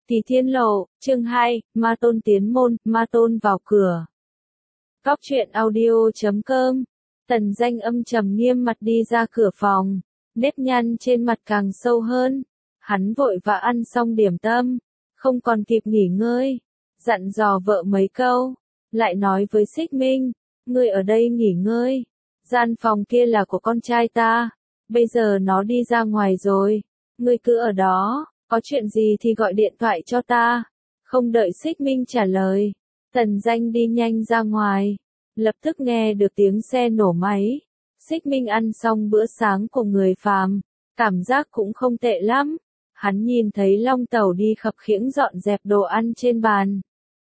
Tỳ Thiên Lộ, chương 2, Ma Tôn tiến môn, Ma Tôn vào cửa. Cóc truyện audio.com. Tần Danh âm trầm nghiêm mặt đi ra cửa phòng, nếp nhăn trên mặt càng sâu hơn. Hắn vội vã ăn xong điểm tâm, không còn kịp nghỉ ngơi, dặn dò vợ mấy câu, lại nói với Xích Minh, ngươi ở đây nghỉ ngơi, gian phòng kia là của con trai ta, bây giờ nó đi ra ngoài rồi, ngươi cứ ở đó, có chuyện gì thì gọi điện thoại cho ta. Không đợi Xích Minh trả lời, Tần Danh đi nhanh ra ngoài, lập tức nghe được tiếng xe nổ máy. Xích Minh ăn xong bữa sáng của người phàm, cảm giác cũng không tệ lắm. Hắn nhìn thấy Long Tẩu đi khập khiễng dọn dẹp đồ ăn trên bàn.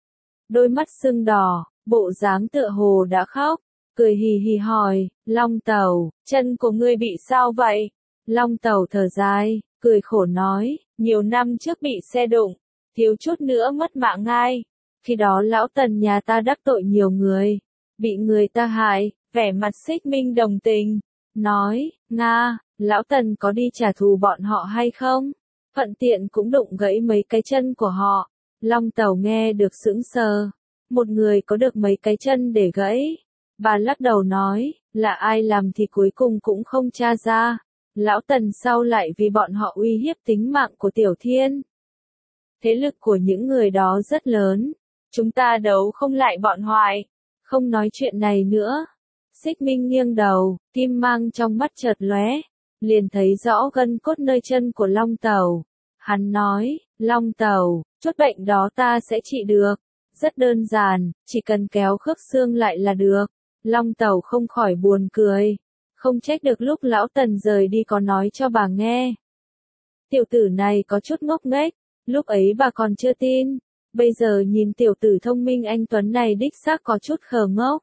Đôi mắt sưng đỏ, bộ dáng tựa hồ đã khóc, cười hì hì hỏi, Long Tẩu, chân của ngươi bị sao vậy? Long Tẩu thở dài, cười khổ nói, nhiều năm trước bị xe đụng, thiếu chút nữa mất mạng ngay. Khi đó lão Tần nhà ta đắc tội nhiều người, bị người ta hại, vẻ mặt Xích Minh đồng tình, nói, Nga, lão Tần có đi trả thù bọn họ hay không? Thuận tiện cũng đụng gãy mấy cái chân của họ. Long Tẩu nghe được sững sờ, một người có được mấy cái chân để gãy. Bà lắc đầu nói, là ai làm thì cuối cùng cũng không tra ra. Lão Tần sau lại vì bọn họ uy hiếp tính mạng của Tiểu Thiên. Thế lực của những người đó rất lớn, chúng ta đấu không lại bọn hoài, không nói chuyện này nữa. Xích Minh nghiêng đầu, kim mang trong mắt chợt lóe, liền thấy rõ gân cốt nơi chân của Long Tẩu. Hắn nói, Long Tẩu, chút bệnh đó ta sẽ trị được, rất đơn giản, chỉ cần kéo khớp xương lại là được. Long Tẩu không khỏi buồn cười, không trách được lúc lão Tần rời đi có nói cho bà nghe. Tiểu tử này có chút ngốc nghếch, lúc ấy bà còn chưa tin, bây giờ nhìn tiểu tử thông minh anh Tuấn này đích xác có chút khờ ngốc.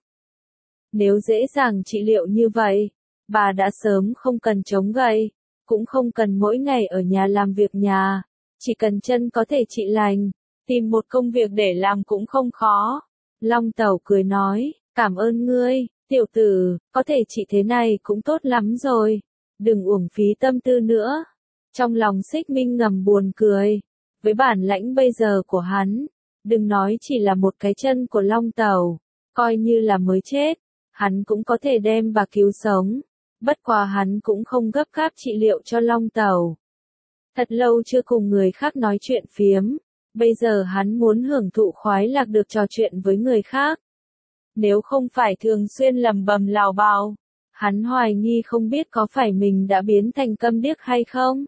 Nếu dễ dàng trị liệu như vậy, bà đã sớm không cần chống gậy, cũng không cần mỗi ngày ở nhà làm việc nhà, chỉ cần chân có thể trị lành, tìm một công việc để làm cũng không khó. Long Tẩu cười nói, cảm ơn ngươi, tiểu tử, có thể trị thế này cũng tốt lắm rồi, đừng uổng phí tâm tư nữa. Trong lòng Xích Minh ngầm buồn cười, với bản lãnh bây giờ của hắn, đừng nói chỉ là một cái chân của Long Tẩu, coi như là mới chết, hắn cũng có thể đem bà cứu sống. Bất quá hắn cũng không gấp gáp trị liệu cho Long Tẩu. Thật lâu chưa cùng người khác nói chuyện phiếm, bây giờ hắn muốn hưởng thụ khoái lạc được trò chuyện với người khác. Nếu không phải thường xuyên lầm bầm lào bào, hắn hoài nghi không biết có phải mình đã biến thành câm điếc hay không.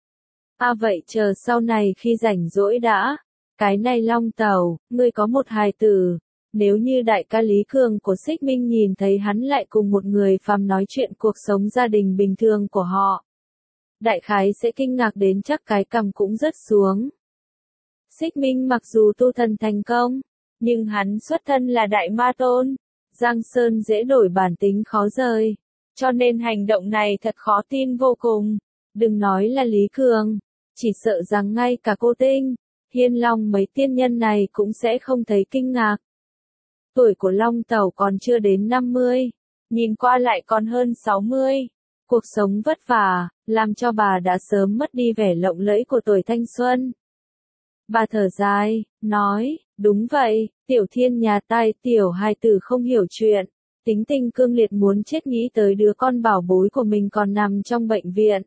Vậy chờ sau này khi rảnh rỗi đã. Cái này Long Tẩu, ngươi có một hài tử. Nếu như đại ca Lý Cường của Xích Minh nhìn thấy hắn lại cùng một người phàm nói chuyện cuộc sống gia đình bình thường của họ, đại khái sẽ kinh ngạc đến chắc cái cằm cũng rớt xuống. Xích Minh mặc dù tu thần thành công, nhưng hắn xuất thân là đại ma tôn, Giang Sơn dễ đổi bản tính khó rời, cho nên hành động này thật khó tin vô cùng. Đừng nói là Lý Cường, chỉ sợ rằng ngay cả Cô Tinh, Hiên Long mấy tiên nhân này cũng sẽ không thấy kinh ngạc. Tuổi của Long Tẩu còn chưa đến 50, nhìn qua lại còn hơn 60. Cuộc sống vất vả, làm cho bà đã sớm mất đi vẻ lộng lẫy của tuổi thanh xuân. Bà thở dài, nói, đúng vậy, Tiểu Thiên nhà tai tiểu hài tử không hiểu chuyện, tính tình cương liệt muốn chết nghĩ tới đứa con bảo bối của mình còn nằm trong bệnh viện.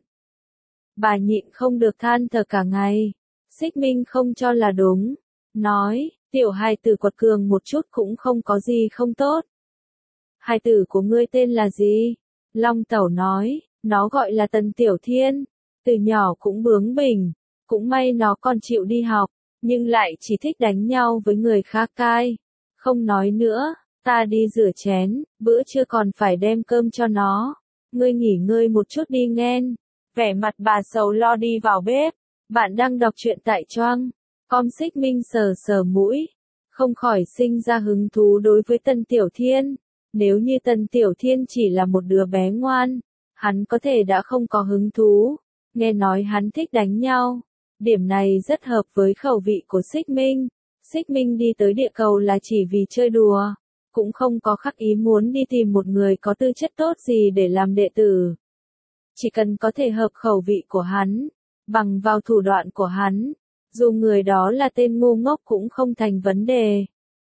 Bà nhịn không được than thở cả ngày. Xích Minh không cho là đúng, nói, tiểu hài tử quật cường một chút cũng không có gì không tốt. Hài tử của ngươi tên là gì? Long Tẩu nói, nó gọi là Tần Tiểu Thiên, từ nhỏ cũng bướng bỉnh, cũng may nó còn chịu đi học, nhưng lại chỉ thích đánh nhau với người khác cai. Không nói nữa, ta đi rửa chén, bữa trưa còn phải đem cơm cho nó. Ngươi nghỉ ngơi một chút đi nghen. Vẻ mặt bà sầu lo đi vào bếp. Bạn đang đọc truyện tại Choang. Com. Xích Minh sờ sờ mũi, không khỏi sinh ra hứng thú đối với Tần Tiểu Thiên. Nếu như Tần Tiểu Thiên chỉ là một đứa bé ngoan, hắn có thể đã không có hứng thú. Nghe nói hắn thích đánh nhau, điểm này rất hợp với khẩu vị của Xích Minh. Xích Minh đi tới địa cầu là chỉ vì chơi đùa, cũng không có khắc ý muốn đi tìm một người có tư chất tốt gì để làm đệ tử. Chỉ cần có thể hợp khẩu vị của hắn, bằng vào thủ đoạn của hắn, dù người đó là tên ngu ngốc cũng không thành vấn đề.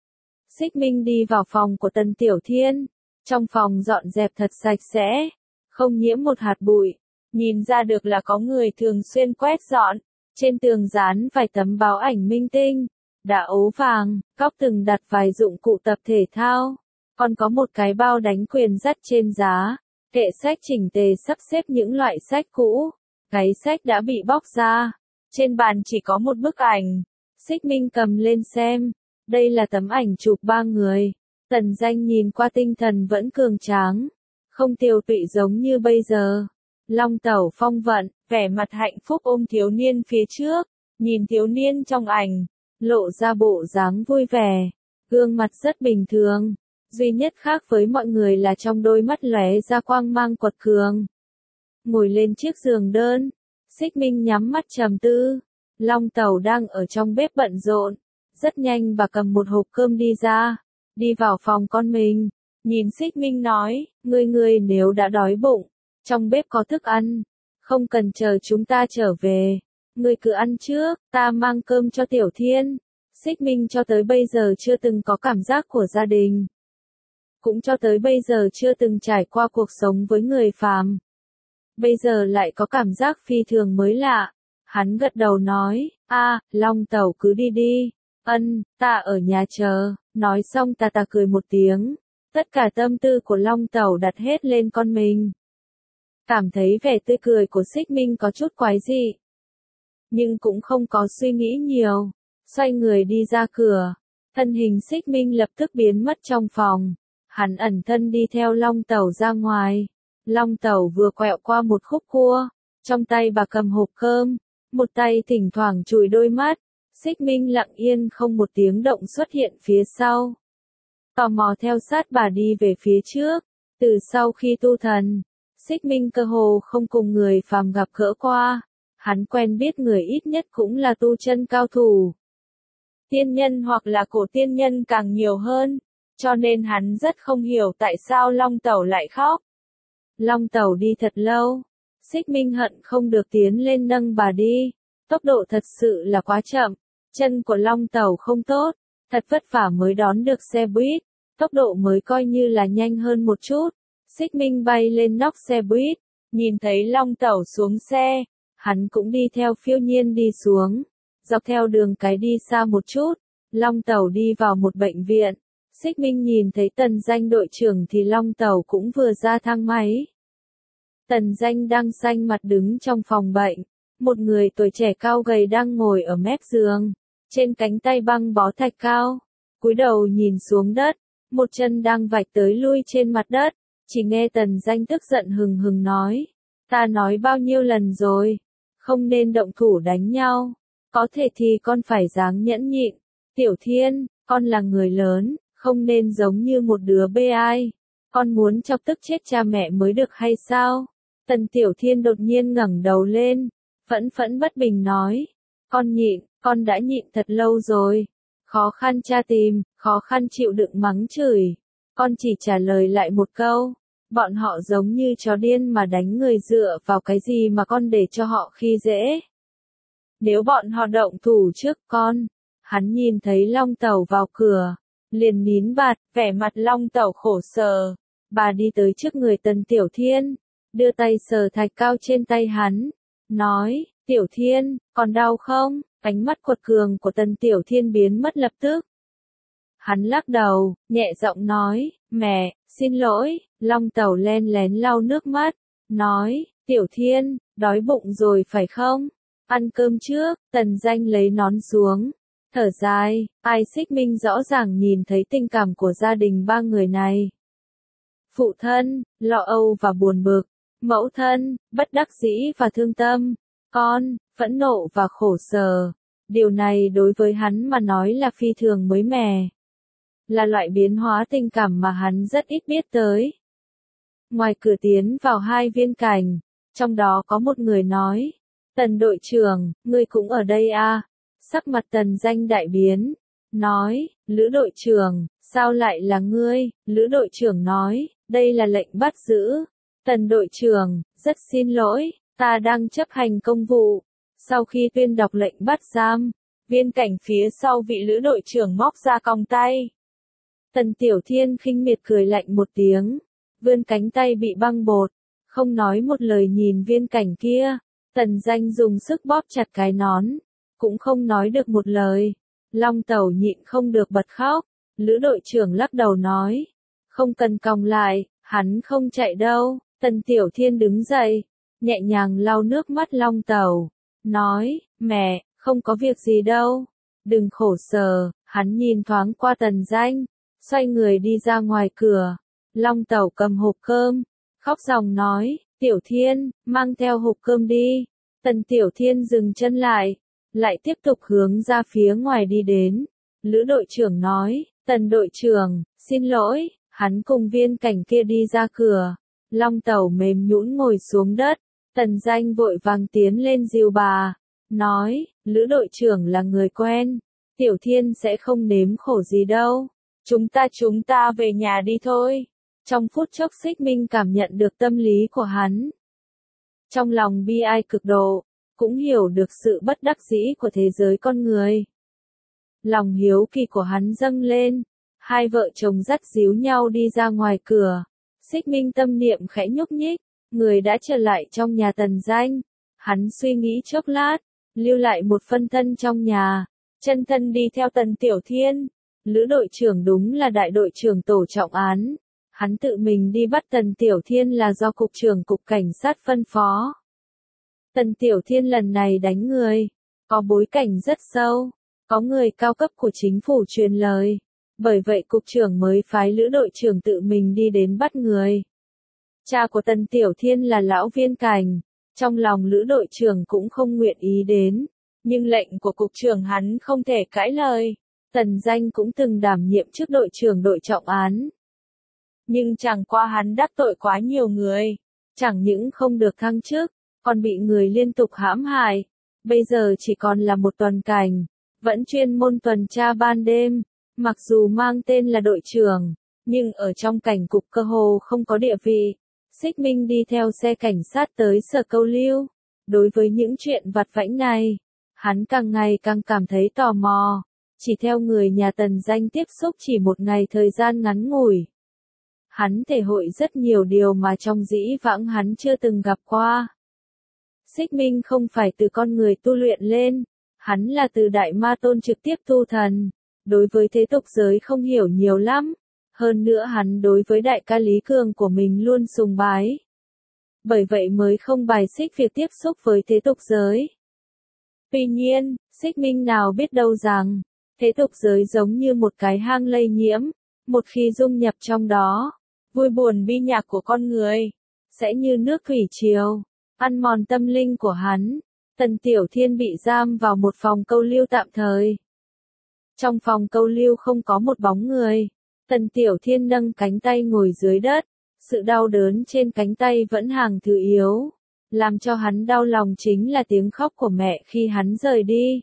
Xích Minh đi vào phòng của Tần Tiểu Thiên, trong phòng dọn dẹp thật sạch sẽ, không nhiễm một hạt bụi, nhìn ra được là có người thường xuyên quét dọn, trên tường dán vài tấm báo ảnh minh tinh, đã ố vàng, góc tường đặt vài dụng cụ tập thể thao, còn có một cái bao đánh quyền dắt trên giá, kệ sách chỉnh tề sắp xếp những loại sách cũ, gáy sách đã bị bóc ra, trên bàn chỉ có một bức ảnh, Xích Minh cầm lên xem, đây là tấm ảnh chụp ba người, Tần Danh nhìn qua tinh thần vẫn cường tráng, không tiều tụy giống như bây giờ. Long Tẩu phong vận, vẻ mặt hạnh phúc ôm thiếu niên phía trước, nhìn thiếu niên trong ảnh, lộ ra bộ dáng vui vẻ, gương mặt rất bình thường, duy nhất khác với mọi người là trong đôi mắt lóe ra quang mang quật cường. Ngồi lên chiếc giường đơn, Xích Minh nhắm mắt trầm tư, Long Tẩu đang ở trong bếp bận rộn, rất nhanh bà cầm một hộp cơm đi ra, đi vào phòng con mình, nhìn Xích Minh nói, ngươi nếu đã đói bụng, trong bếp có thức ăn, không cần chờ chúng ta trở về, ngươi cứ ăn trước, ta mang cơm cho Tiểu Thiên. Xích Minh cho tới bây giờ chưa từng có cảm giác của gia đình, cũng cho tới bây giờ chưa từng trải qua cuộc sống với người phàm. Bây giờ lại có cảm giác phi thường mới lạ, hắn gật đầu nói, Long Tẩu cứ đi đi, ta ở nhà chờ, nói xong ta cười một tiếng, tất cả tâm tư của Long Tẩu đặt hết lên con mình. Cảm thấy vẻ tươi cười của Xích Minh có chút quái dị, nhưng cũng không có suy nghĩ nhiều, xoay người đi ra cửa, thân hình Xích Minh lập tức biến mất trong phòng, hắn ẩn thân đi theo Long Tẩu ra ngoài. Long Tẩu vừa quẹo qua một khúc cua, trong tay bà cầm hộp cơm, một tay thỉnh thoảng chùi đôi mắt, Xích Minh lặng yên không một tiếng động xuất hiện phía sau. Tò mò theo sát bà đi về phía trước, từ sau khi tu thần, Xích Minh cơ hồ không cùng người phàm gặp gỡ qua, hắn quen biết người ít nhất cũng là tu chân cao thủ. Tiên nhân hoặc là cổ tiên nhân càng nhiều hơn, cho nên hắn rất không hiểu tại sao Long Tẩu lại khóc. Long Tẩu đi thật lâu, Xích Minh hận không được tiến lên nâng bà đi, tốc độ thật sự là quá chậm, chân của Long Tẩu không tốt, thật vất vả mới đón được xe buýt, tốc độ mới coi như là nhanh hơn một chút. Xích Minh bay lên nóc xe buýt, nhìn thấy Long Tẩu xuống xe, hắn cũng đi theo phiêu nhiên đi xuống, dọc theo đường cái đi xa một chút, Long Tẩu đi vào một bệnh viện. Xích Minh nhìn thấy Tần Danh đội trưởng thì Long Tẩu cũng vừa ra thang máy. Tần Danh đang xanh mặt đứng trong phòng bệnh, một người tuổi trẻ cao gầy đang ngồi ở mép giường, trên cánh tay băng bó thạch cao, cúi đầu nhìn xuống đất, một chân đang vạch tới lui trên mặt đất, chỉ nghe Tần Danh tức giận hừng hừng nói, ta nói bao nhiêu lần rồi, không nên động thủ đánh nhau, có thể thì con phải dáng nhẫn nhịn, Tiểu Thiên, con là người lớn, không nên giống như một đứa bê ai, con muốn chọc tức chết cha mẹ mới được hay sao? Tần Tiểu Thiên đột nhiên ngẩng đầu lên, phẫn phẫn bất bình nói, con nhịn, con đã nhịn thật lâu rồi, khó khăn tra tìm, khó khăn chịu đựng mắng chửi, con chỉ trả lời lại một câu, bọn họ giống như chó điên mà đánh người dựa vào cái gì mà con để cho họ khi dễ. Nếu bọn họ động thủ trước con, hắn nhìn thấy Long Tẩu vào cửa, liền nín bạt, vẻ mặt Long Tẩu khổ sở, bà đi tới trước người Tần Tiểu Thiên, đưa tay sờ thạch cao trên tay hắn, nói, Tiểu Thiên, còn đau không? Ánh mắt quật cường của Tần Tiểu Thiên biến mất lập tức. Hắn lắc đầu, nhẹ giọng nói, mẹ, xin lỗi, Long Tẩu len lén lau nước mắt, nói, Tiểu Thiên, đói bụng rồi phải không? Ăn cơm trước. Tần Danh lấy nón xuống, thở dài, Xích Minh rõ ràng nhìn thấy tình cảm của gia đình ba người này. Phụ thân, lo âu và buồn bực, mẫu thân, bất đắc dĩ và thương tâm, con, phẫn nộ và khổ sở. Điều này đối với hắn mà nói là phi thường mới mẻ. Là loại biến hóa tình cảm mà hắn rất ít biết tới. Ngoài cửa tiến vào hai viên cảnh, trong đó có một người nói, Tần đội trưởng, ngươi cũng ở đây à? Sắc mặt Tần Danh đại biến, nói, Lữ đội trưởng, sao lại là ngươi? Lữ đội trưởng nói, đây là lệnh bắt giữ. Tần đội trưởng, rất xin lỗi, ta đang chấp hành công vụ. Sau khi tuyên đọc lệnh bắt giam, Viên Cảnh phía sau vị lữ đội trưởng móc ra còng tay. Tần Tiểu Thiên khinh miệt cười lạnh một tiếng, vươn cánh tay bị băng bột, không nói một lời nhìn Viên Cảnh kia. Tần Danh dùng sức bóp chặt cái nón, cũng không nói được một lời. Long Tẩu nhịn không được bật khóc, lữ đội trưởng lắc đầu nói, không cần còng lại, hắn không chạy đâu. Tần Tiểu Thiên đứng dậy, nhẹ nhàng lau nước mắt Long Tẩu, nói, mẹ, không có việc gì đâu, đừng khổ sở. Hắn nhìn thoáng qua Tần Danh, xoay người đi ra ngoài cửa. Long Tẩu cầm hộp cơm, khóc ròng nói, Tiểu Thiên, mang theo hộp cơm đi. Tần Tiểu Thiên dừng chân lại tiếp tục hướng ra phía ngoài đi đến. Lữ đội trưởng nói, Tần đội trưởng, xin lỗi. Hắn cùng Viên Cảnh kia đi ra cửa. Long Tẩu mềm nhũn ngồi xuống đất. Tần Danh vội vàng tiến lên dìu bà, nói, lữ đội trưởng là người quen, Tiểu Thiên sẽ không nếm khổ gì đâu. Chúng ta về nhà đi thôi. Trong phút chốc Xích Minh cảm nhận được tâm lý của hắn. Trong lòng bi ai cực độ, cũng hiểu được sự bất đắc dĩ của thế giới con người. Lòng hiếu kỳ của hắn dâng lên, hai vợ chồng dắt díu nhau đi ra ngoài cửa. Xích Minh tâm niệm khẽ nhúc nhích, người đã trở lại trong nhà Tần Danh. Hắn suy nghĩ chốc lát, lưu lại một phân thân trong nhà, chân thân đi theo Tần Tiểu Thiên. Lữ đội trưởng đúng là đại đội trưởng tổ trọng án. Hắn tự mình đi bắt Tần Tiểu Thiên là do cục trưởng cục cảnh sát phân phó. Tần Tiểu Thiên lần này đánh người, có bối cảnh rất sâu, có người cao cấp của chính phủ truyền lời. Bởi vậy cục trưởng mới phái lữ đội trưởng tự mình đi đến bắt người. Cha của Tần Tiểu Thiên là lão Viên Cảnh, trong lòng lữ đội trưởng cũng không nguyện ý đến, nhưng lệnh của cục trưởng hắn không thể cãi lời. Tần Danh cũng từng đảm nhiệm chức đội trưởng đội trọng án. Nhưng chẳng qua hắn đắc tội quá nhiều người, chẳng những không được thăng chức, còn bị người liên tục hãm hại. Bây giờ chỉ còn là một tuần cảnh, vẫn chuyên môn tuần tra ban đêm. Mặc dù mang tên là đội trưởng, nhưng ở trong cảnh cục cơ hồ không có địa vị. Xích Minh đi theo xe cảnh sát tới Sở Câu Lưu. Đối với những chuyện vặt vãnh này, hắn càng ngày càng cảm thấy tò mò. Chỉ theo người nhà Tần Danh tiếp xúc chỉ một ngày thời gian ngắn ngủi, hắn thể hội rất nhiều điều mà trong dĩ vãng hắn chưa từng gặp qua. Xích Minh không phải từ con người tu luyện lên, hắn là từ Đại Ma Tôn trực tiếp tu thần. Đối với thế tục giới không hiểu nhiều lắm, hơn nữa hắn đối với đại ca Lý Cường của mình luôn sùng bái. Bởi vậy mới không bài xích việc tiếp xúc với thế tục giới. Tuy nhiên, Xích Minh nào biết đâu rằng, thế tục giới giống như một cái hang lây nhiễm, một khi dung nhập trong đó, vui buồn bi nhạc của con người sẽ như nước thủy triều, ăn mòn tâm linh của hắn. Tần Tiểu Thiên bị giam vào một phòng câu lưu tạm thời. Trong phòng câu lưu không có một bóng người. Tần Tiểu Thiên nâng cánh tay ngồi dưới đất. Sự đau đớn trên cánh tay vẫn hàng thứ yếu. Làm cho hắn đau lòng chính là tiếng khóc của mẹ khi hắn rời đi.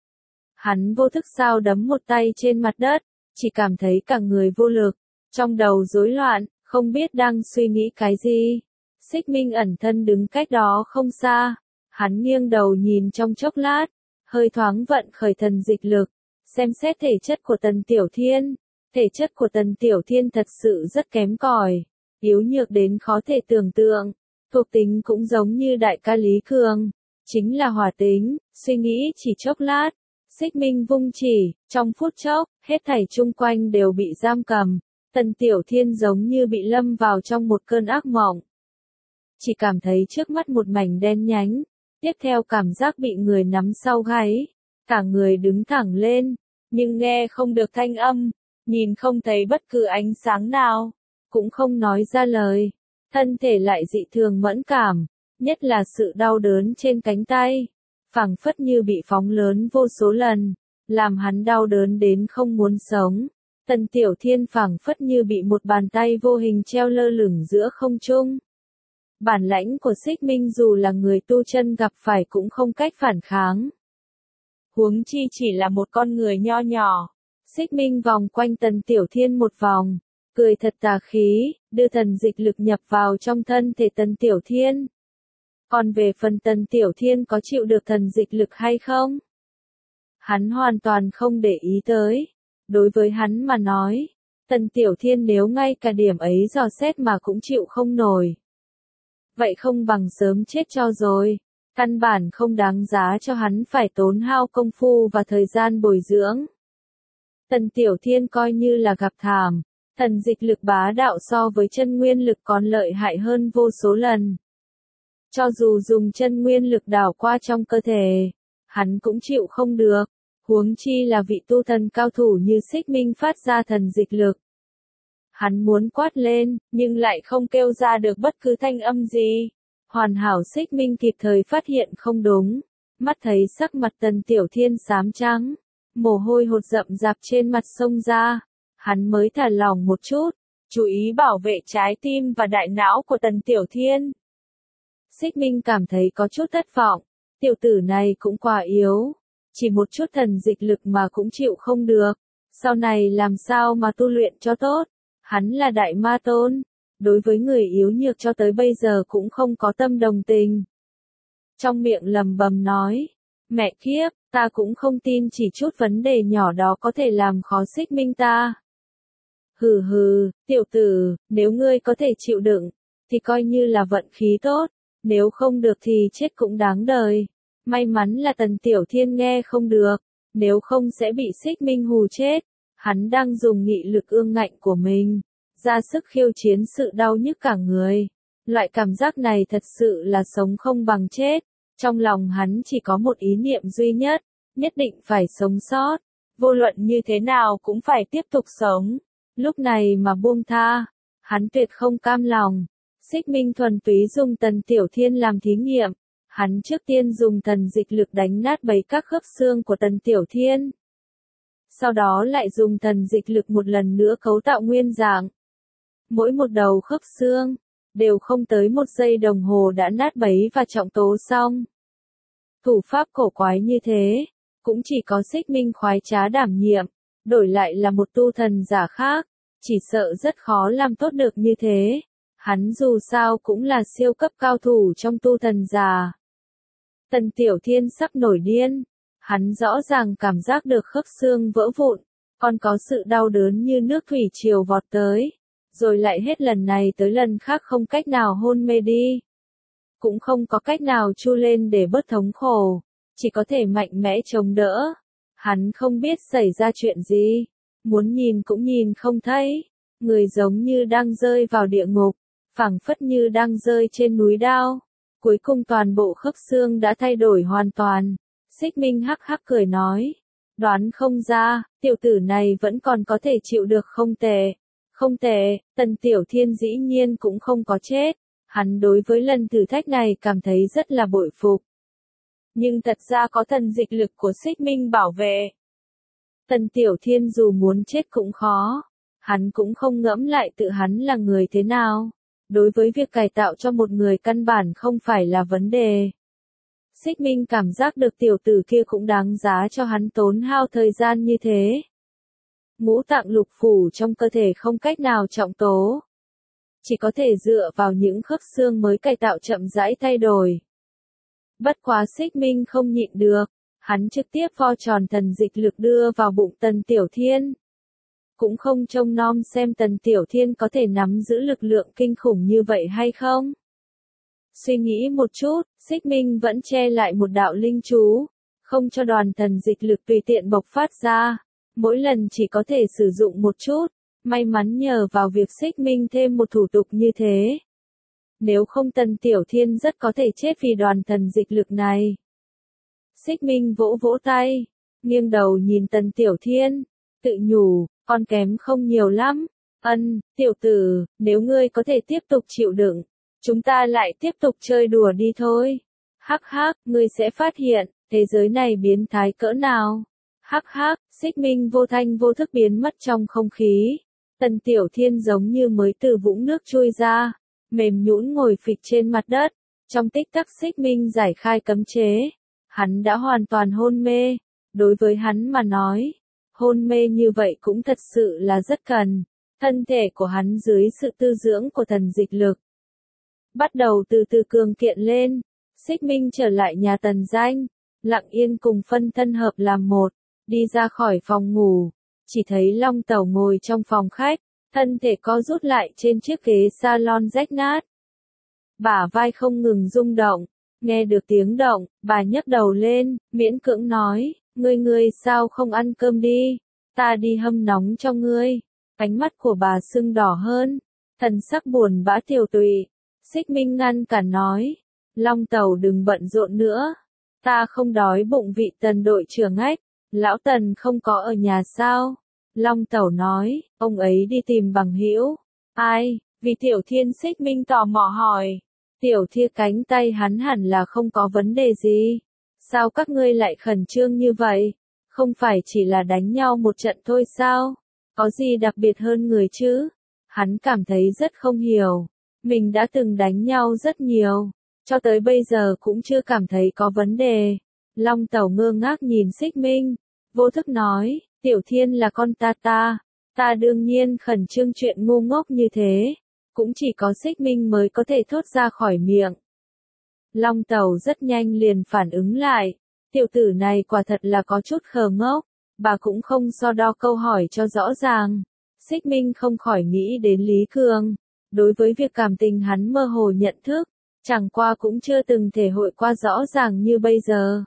Hắn vô thức sao đấm một tay trên mặt đất, chỉ cảm thấy cả người vô lực, trong đầu rối loạn, không biết đang suy nghĩ cái gì. Xích Minh ẩn thân đứng cách đó không xa. Hắn nghiêng đầu nhìn trong chốc lát, hơi thoáng vận khởi thần dịch lực. Xem xét thể chất của Tần Tiểu Thiên. Thể chất của Tần Tiểu Thiên thật sự rất kém cỏi, yếu nhược đến khó thể tưởng tượng. Thuộc tính cũng giống như đại ca Lý Cường, chính là hỏa tính. Suy nghĩ chỉ chốc lát, Xích Minh vung chỉ, trong phút chốc, hết thảy chung quanh đều bị giam cầm. Tần Tiểu Thiên giống như bị lâm vào trong một cơn ác mộng. Chỉ cảm thấy trước mắt một mảnh đen nhánh, tiếp theo cảm giác bị người nắm sau gáy, cả người đứng thẳng lên, nhưng nghe không được thanh âm, nhìn không thấy bất cứ ánh sáng nào, cũng không nói ra lời, thân thể lại dị thường mẫn cảm, nhất là sự đau đớn trên cánh tay, phảng phất như bị phóng lớn vô số lần, làm hắn đau đớn đến không muốn sống. Tần Tiểu Thiên phảng phất như bị một bàn tay vô hình treo lơ lửng giữa không trung. Bản lãnh của Xích Minh dù là người tu chân gặp phải cũng không cách phản kháng. Huống chi chỉ là một con người nho nhỏ. Xích Minh vòng quanh Tần Tiểu Thiên một vòng, cười thật tà khí, đưa thần dịch lực nhập vào trong thân thể Tần Tiểu Thiên. Còn về phần Tần Tiểu Thiên có chịu được thần dịch lực hay không? Hắn hoàn toàn không để ý tới. Đối với hắn mà nói, Tần Tiểu Thiên nếu ngay cả điểm ấy dò xét mà cũng chịu không nổi. Vậy không bằng sớm chết cho rồi. Căn bản không đáng giá cho hắn phải tốn hao công phu và thời gian bồi dưỡng. Tần Tiểu Thiên coi như là gặp thảm. Thần dịch lực bá đạo so với chân nguyên lực còn lợi hại hơn vô số lần. Cho dù dùng chân nguyên lực đảo qua trong cơ thể, hắn cũng chịu không được. Huống chi là vị tu thần cao thủ như Xích Minh phát ra thần dịch lực. Hắn muốn quát lên, nhưng lại không kêu ra được bất cứ thanh âm gì. Hoàn hảo Xích Minh kịp thời phát hiện không đúng. Mắt thấy sắc mặt Tần Tiểu Thiên xám trắng. Mồ hôi hột rậm rạp trên mặt xông ra. Hắn mới thả lỏng một chút. Chú ý bảo vệ trái tim và đại não của Tần Tiểu Thiên. Xích Minh cảm thấy có chút thất vọng. Tiểu tử này cũng quá yếu. Chỉ một chút thần dịch lực mà cũng chịu không được. Sau này làm sao mà tu luyện cho tốt. Hắn là đại ma tôn. Đối với người yếu nhược cho tới bây giờ cũng không có tâm đồng tình. Trong miệng lầm bầm nói. Mẹ kiếp, ta cũng không tin chỉ chút vấn đề nhỏ đó có thể làm khó Xích Minh ta. Hừ hừ, tiểu tử, nếu ngươi có thể chịu đựng, thì coi như là vận khí tốt. Nếu không được thì chết cũng đáng đời. May mắn là Tần Tiểu Thiên nghe không được. Nếu không sẽ bị Xích Minh hù chết. Hắn đang dùng nghị lực ương ngạnh của mình. Ra sức khiêu chiến sự đau nhức cả người. Loại cảm giác này thật sự là sống không bằng chết. Trong lòng hắn chỉ có một ý niệm duy nhất. Nhất định phải sống sót. Vô luận như thế nào cũng phải tiếp tục sống. Lúc này mà buông tha. Hắn tuyệt không cam lòng. Xích Minh thuần túy dùng Tần Tiểu Thiên làm thí nghiệm. Hắn trước tiên dùng thần dịch lực đánh nát bấy các khớp xương của Tần Tiểu Thiên. Sau đó lại dùng thần dịch lực một lần nữa cấu tạo nguyên dạng. Mỗi một đầu khớp xương, đều không tới 1 giây đồng hồ đã nát bấy và trọng tố xong. Thủ pháp cổ quái như thế, cũng chỉ có Xích Minh khoái trá đảm nhiệm, đổi lại là một tu thần giả khác, chỉ sợ rất khó làm tốt được như thế. Hắn dù sao cũng là siêu cấp cao thủ trong tu thần giả. Tần Tiểu Thiên sắp nổi điên. Hắn rõ ràng cảm giác được khớp xương vỡ vụn, còn có sự đau đớn như nước thủy triều vọt tới. Rồi lại hết lần này tới lần khác không cách nào hôn mê đi. Cũng không có cách nào chu lên để bớt thống khổ. Chỉ có thể mạnh mẽ chống đỡ. Hắn không biết xảy ra chuyện gì. Muốn nhìn cũng nhìn không thấy. Người giống như đang rơi vào địa ngục. Phảng phất như đang rơi trên núi đao. Cuối cùng toàn bộ khớp xương đã thay đổi hoàn toàn. Xích Minh hắc hắc cười nói. Đoán không ra, tiểu tử này vẫn còn có thể chịu được không tệ. Không tệ, Tần Tiểu Thiên dĩ nhiên cũng không có chết. Hắn đối với lần thử thách này cảm thấy rất là bội phục. Nhưng thật ra có thần dịch lực của Xích Minh bảo vệ. Tần Tiểu Thiên dù muốn chết cũng khó. Hắn cũng không ngẫm lại tự hắn là người thế nào. Đối với việc cải tạo cho một người căn bản không phải là vấn đề. Xích Minh cảm giác được tiểu tử kia cũng đáng giá cho hắn tốn hao thời gian như thế. Ngũ tạng lục phủ trong cơ thể không cách nào trọng tố. Chỉ có thể dựa vào những khớp xương mới cải tạo chậm rãi thay đổi. Bất quá Xích Minh không nhịn được. Hắn trực tiếp vo tròn thần dịch lực đưa vào bụng Tần Tiểu Thiên. Cũng không trông nom xem Tần Tiểu Thiên có thể nắm giữ lực lượng kinh khủng như vậy hay không. Suy nghĩ một chút, Xích Minh vẫn che lại một đạo linh chú, không cho đoàn thần dịch lực tùy tiện bộc phát ra. Mỗi lần chỉ có thể sử dụng một chút, may mắn nhờ vào việc Xích Minh thêm một thủ tục như thế. Nếu không Tần Tiểu Thiên rất có thể chết vì đoàn thần dịch lực này. Xích Minh vỗ vỗ tay, nghiêng đầu nhìn Tần Tiểu Thiên, tự nhủ, con kém không nhiều lắm. Tiểu tử, nếu ngươi có thể tiếp tục chịu đựng, chúng ta lại tiếp tục chơi đùa đi thôi. Hắc hắc, ngươi sẽ phát hiện, thế giới này biến thái cỡ nào. Hắc hắc, Xích Minh vô thanh vô thức biến mất trong không khí. Tần Tiểu Thiên giống như mới từ vũng nước trôi ra, mềm nhũn ngồi phịch trên mặt đất. Trong tích tắc Xích Minh giải khai cấm chế. Hắn đã hoàn toàn hôn mê. Đối với hắn mà nói, hôn mê như vậy cũng thật sự là rất cần. Thân thể của hắn dưới sự tư dưỡng của thần dịch lực bắt đầu từ từ cường kiện lên. Xích Minh trở lại nhà Tần Danh, lặng yên cùng phân thân hợp làm một, đi ra khỏi phòng ngủ, chỉ thấy Long Tẩu ngồi trong phòng khách, thân thể co rút lại trên chiếc ghế salon rách nát. Bả vai không ngừng rung động, nghe được tiếng động, bà nhấc đầu lên, miễn cưỡng nói, ngươi sao không ăn cơm đi, ta đi hâm nóng cho ngươi. Ánh mắt của bà sưng đỏ hơn, thần sắc buồn bã tiều tụy. Xích Minh ngăn cản nói, Long Tẩu đừng bận rộn nữa, ta không đói bụng. Vị Tần đội trưởng ách, lão Tần không có ở nhà sao? Long Tẩu nói, ông ấy đi tìm bằng hữu. Ai? Vì Tiểu Thiên. Xích Minh tò mò hỏi. Tiểu Thiên, cánh tay hắn hẳn là không có vấn đề gì. Sao các ngươi lại khẩn trương như vậy? Không phải chỉ là đánh nhau một trận thôi sao? Có gì đặc biệt hơn người chứ? Hắn cảm thấy rất không hiểu. Mình đã từng đánh nhau rất nhiều, cho tới bây giờ cũng chưa cảm thấy có vấn đề. Long Tẩu ngơ ngác nhìn Xích Minh, vô thức nói, Tiểu Thiên là con ta đương nhiên khẩn trương chuyện ngu ngốc như thế, cũng chỉ có Xích Minh mới có thể thốt ra khỏi miệng. Long Tẩu rất nhanh liền phản ứng lại, tiểu tử này quả thật là có chút khờ ngốc, bà cũng không so đo câu hỏi cho rõ ràng. Xích Minh không khỏi nghĩ đến Lý Cường. Đối với việc cảm tình hắn mơ hồ nhận thức, chẳng qua cũng chưa từng thể hội qua rõ ràng như bây giờ.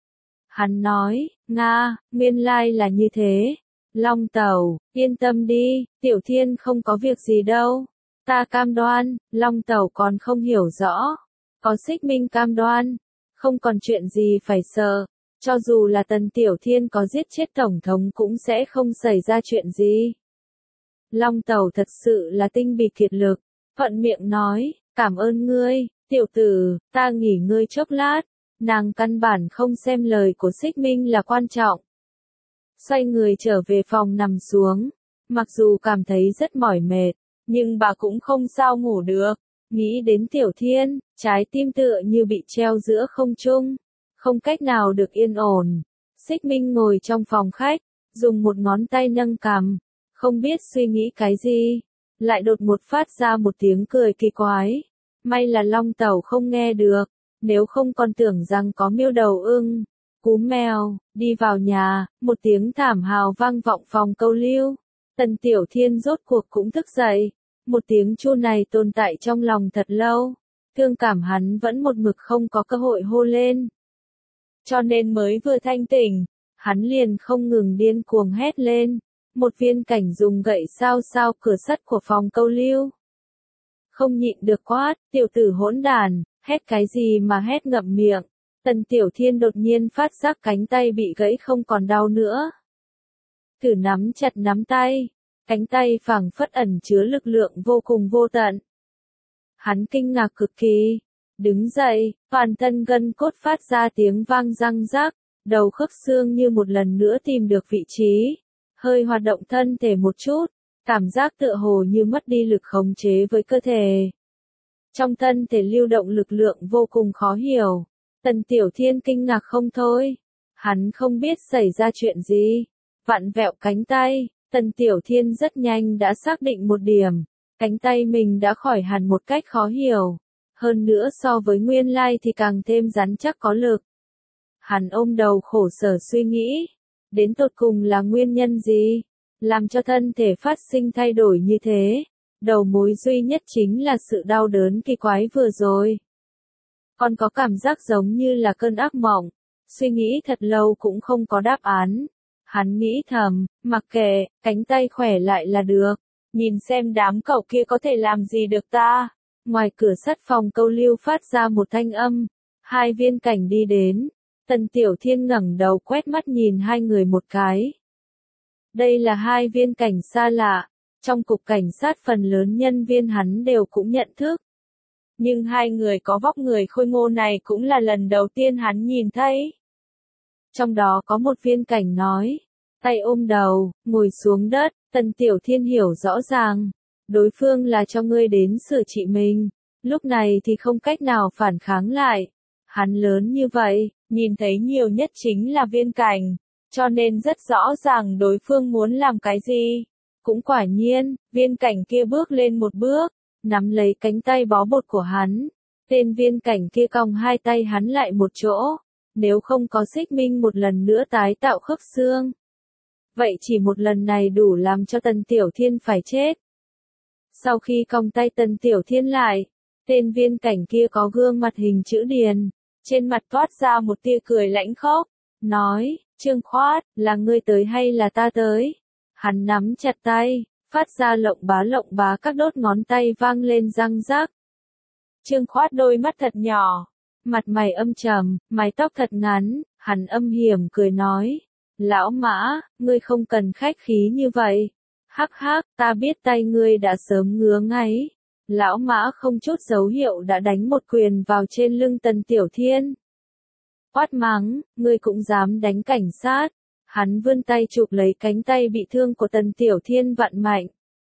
Hắn nói, Nga, nguyên lai là như thế. Long Tẩu, yên tâm đi, Tiểu Thiên không có việc gì đâu. Ta cam đoan. Long Tẩu còn không hiểu rõ. Có Xích Minh cam đoan, không còn chuyện gì phải sợ. Cho dù là Tần Tiểu Thiên có giết chết Tổng thống cũng sẽ không xảy ra chuyện gì. Long Tẩu thật sự là tinh bì kiệt lực, thuận miệng nói, cảm ơn ngươi, tiểu tử, ta nghỉ ngơi chốc lát. Nàng căn bản không xem lời của Xích Minh là quan trọng. Xoay người trở về phòng nằm xuống, mặc dù cảm thấy rất mỏi mệt, nhưng bà cũng không sao ngủ được. Nghĩ đến Tiểu Thiên, trái tim tựa như bị treo giữa không trung, không cách nào được yên ổn. Xích Minh ngồi trong phòng khách, dùng một ngón tay nâng cằm, không biết suy nghĩ cái gì, lại đột một phát ra một tiếng cười kỳ quái. May là Long Tẩu không nghe được, nếu không còn tưởng rằng có miêu đầu ưng, cú mèo, đi vào nhà. Một tiếng thảm hào vang vọng phòng câu lưu. Tần Tiểu Thiên rốt cuộc cũng thức dậy. Một tiếng chu này tồn tại trong lòng thật lâu, thương cảm hắn vẫn một mực không có cơ hội hô lên. Cho nên mới vừa thanh tỉnh, hắn liền không ngừng điên cuồng hét lên. Một viên cảnh dùng gậy sao cửa sắt của phòng câu lưu. Không nhịn được quát, tiểu tử hỗn đàn, hét cái gì mà hét ngậm miệng. Tần Tiểu Thiên đột nhiên phát giác cánh tay bị gãy không còn đau nữa. Thử nắm chặt nắm tay, cánh tay phảng phất ẩn chứa lực lượng vô cùng vô tận. Hắn kinh ngạc cực kỳ, đứng dậy, toàn thân gân cốt phát ra tiếng vang răng rắc, đầu khớp xương như một lần nữa tìm được vị trí. Hơi hoạt động thân thể một chút, cảm giác tựa hồ như mất đi lực khống chế với cơ thể. Trong thân thể lưu động lực lượng vô cùng khó hiểu. Tần Tiểu Thiên kinh ngạc không thôi. Hắn không biết xảy ra chuyện gì. Vặn vẹo cánh tay, Tần Tiểu Thiên rất nhanh đã xác định một điểm. Cánh tay mình đã khỏi hẳn một cách khó hiểu. Hơn nữa so với nguyên lai thì càng thêm rắn chắc có lực. Hắn ôm đầu khổ sở suy nghĩ. Đến tột cùng là nguyên nhân gì, làm cho thân thể phát sinh thay đổi như thế? Đầu mối duy nhất chính là sự đau đớn kỳ quái vừa rồi. Còn có cảm giác giống như là cơn ác mộng. Suy nghĩ thật lâu cũng không có đáp án. Hắn nghĩ thầm, mặc kệ, cánh tay khỏe lại là được. Nhìn xem đám cẩu kia có thể làm gì được ta. Ngoài cửa sắt phòng câu lưu phát ra một thanh âm. Hai viên cảnh đi đến. Tần Tiểu Thiên ngẩng đầu quét mắt nhìn hai người một cái. Đây là hai viên cảnh xa lạ, trong cục cảnh sát phần lớn nhân viên hắn đều cũng nhận thức. Nhưng hai người có vóc người khôi ngô này cũng là lần đầu tiên hắn nhìn thấy. Trong đó có một viên cảnh nói, tay ôm đầu, ngồi xuống đất. Tần Tiểu Thiên hiểu rõ ràng, đối phương là cho ngươi đến sửa trị mình, lúc này thì không cách nào phản kháng lại. Hắn lớn như vậy, nhìn thấy nhiều nhất chính là viên cảnh, cho nên rất rõ ràng đối phương muốn làm cái gì. Cũng quả nhiên, viên cảnh kia bước lên một bước, nắm lấy cánh tay bó bột của hắn. Tên viên cảnh kia còng hai tay hắn lại một chỗ, Nếu không có Xích Minh một lần nữa tái tạo khớp xương, vậy chỉ một lần này đủ làm cho Tần Tiểu Thiên phải chết. Sau khi cong tay Tần Tiểu Thiên lại, tên viên cảnh kia có gương mặt hình chữ điền, trên mặt toát ra một tia cười lãnh khốc, nói, Trương Khoát, là ngươi tới hay là ta tới? Hắn nắm chặt tay, phát ra lộng bá các đốt ngón tay vang lên răng rắc. Trương Khoát đôi mắt thật nhỏ, mặt mày âm trầm, mái tóc thật ngắn, hắn âm hiểm cười nói, lão Mã, ngươi không cần khách khí như vậy. Hắc hắc, ta biết tay ngươi đã sớm ngứa ngáy. Lão Mã không chút dấu hiệu đã đánh một quyền vào trên lưng Tần Tiểu Thiên. Quát mắng, ngươi cũng dám đánh cảnh sát. Hắn vươn tay chụp lấy cánh tay bị thương của Tần Tiểu Thiên vặn mạnh.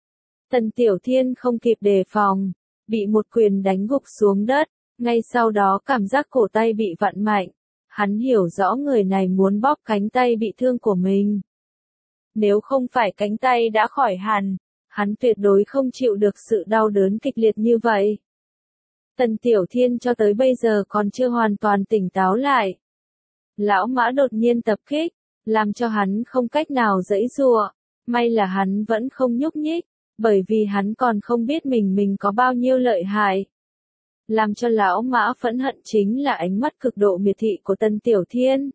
Tần Tiểu Thiên không kịp đề phòng, bị một quyền đánh gục xuống đất, ngay sau đó cảm giác cổ tay bị vặn mạnh. Hắn hiểu rõ người này muốn bóp cánh tay bị thương của mình. Nếu không phải cánh tay đã khỏi hẳn, hắn tuyệt đối không chịu được sự đau đớn kịch liệt như vậy. Tần Tiểu Thiên cho tới bây giờ còn chưa hoàn toàn tỉnh táo lại. Lão Mã đột nhiên tập kích, làm cho hắn không cách nào giãy giụa. May là hắn vẫn không nhúc nhích, bởi vì hắn còn không biết mình có bao nhiêu lợi hại. Làm cho lão Mã phẫn hận chính là ánh mắt cực độ miệt thị của Tần Tiểu Thiên.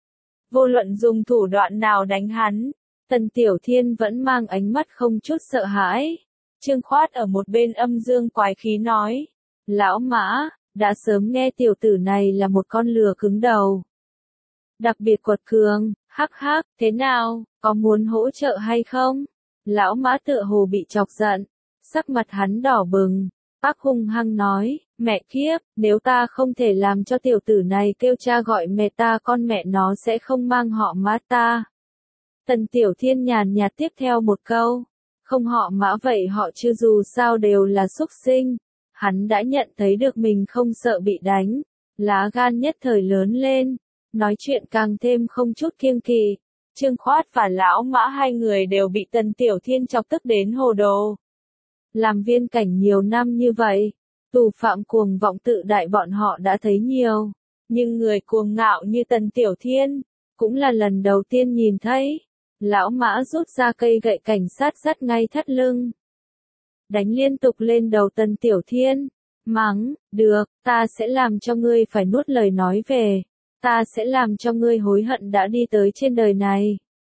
Vô luận dùng thủ đoạn nào đánh hắn, Tần Tiểu Thiên vẫn mang ánh mắt không chút sợ hãi. Trương Khoát ở một bên âm dương quái khí nói, lão Mã, đã sớm nghe tiểu tử này là một con lừa cứng đầu. Đặc biệt quật cường, hắc hắc, thế nào, có muốn hỗ trợ hay không? Lão Mã tựa hồ bị chọc giận, sắc mặt hắn đỏ bừng, bác hung hăng nói, mẹ kiếp, nếu ta không thể làm cho tiểu tử này kêu cha gọi mẹ ta, con mẹ nó sẽ không mang họ Mã ta. Tần Tiểu Thiên nhàn nhạt tiếp theo một câu, không họ Mã vậy họ Trư dù sao đều là súc sinh. Hắn đã nhận thấy được mình không sợ bị đánh, lá gan nhất thời lớn lên, nói chuyện càng thêm không chút kiêng kỵ. Trương Khoát và lão Mã hai người đều bị Tần Tiểu Thiên chọc tức đến hồ đồ. Làm viên cảnh nhiều năm như vậy, tù phạm cuồng vọng tự đại bọn họ đã thấy nhiều, nhưng người cuồng ngạo như Tần Tiểu Thiên, cũng là lần đầu tiên nhìn thấy. Lão Mã rút ra cây gậy cảnh sát dắt ngay thắt lưng, đánh liên tục lên đầu Tần Tiểu Thiên, mắng, được, ta sẽ làm cho ngươi phải nuốt lời nói về, ta sẽ làm cho ngươi hối hận đã đi tới trên đời này.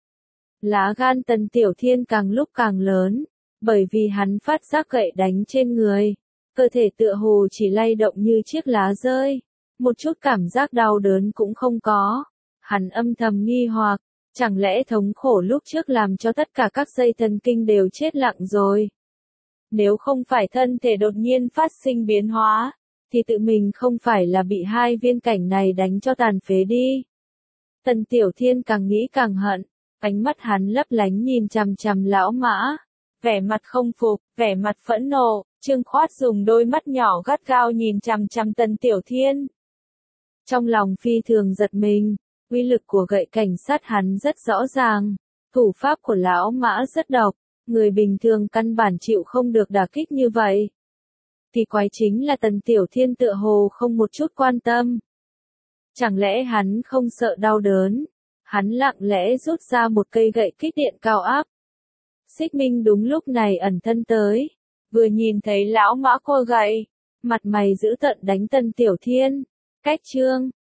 Lá gan Tần Tiểu Thiên càng lúc càng lớn, bởi vì hắn phát giác gậy đánh trên người, cơ thể tựa hồ chỉ lay động như chiếc lá rơi, một chút cảm giác đau đớn cũng không có. Hắn âm thầm nghi hoặc, chẳng lẽ thống khổ lúc trước làm cho tất cả các dây thần kinh đều chết lặng rồi? Nếu không phải thân thể đột nhiên phát sinh biến hóa, thì tự mình không phải là bị hai viên cảnh này đánh cho tàn phế đi. Tần Tiểu Thiên càng nghĩ càng hận, ánh mắt hắn lấp lánh nhìn chằm chằm lão Mã, vẻ mặt không phục, vẻ mặt phẫn nộ. Trương Khoát dùng đôi mắt nhỏ gắt gao nhìn chằm chằm Tần Tiểu Thiên. Trong lòng phi thường giật mình, uy lực của gậy cảnh sát hắn rất rõ ràng, thủ pháp của lão Mã rất độc, người bình thường căn bản chịu không được đả kích như vậy. Thì quái chính là Tần Tiểu Thiên tựa hồ không một chút quan tâm. Chẳng lẽ hắn không sợ đau đớn? Hắn lặng lẽ rút ra một cây gậy kích điện cao áp. Xích Minh đúng lúc này ẩn thân tới, vừa nhìn thấy lão Mã cô gậy, mặt mày dữ tợn đánh Tần Tiểu Thiên. Cách chương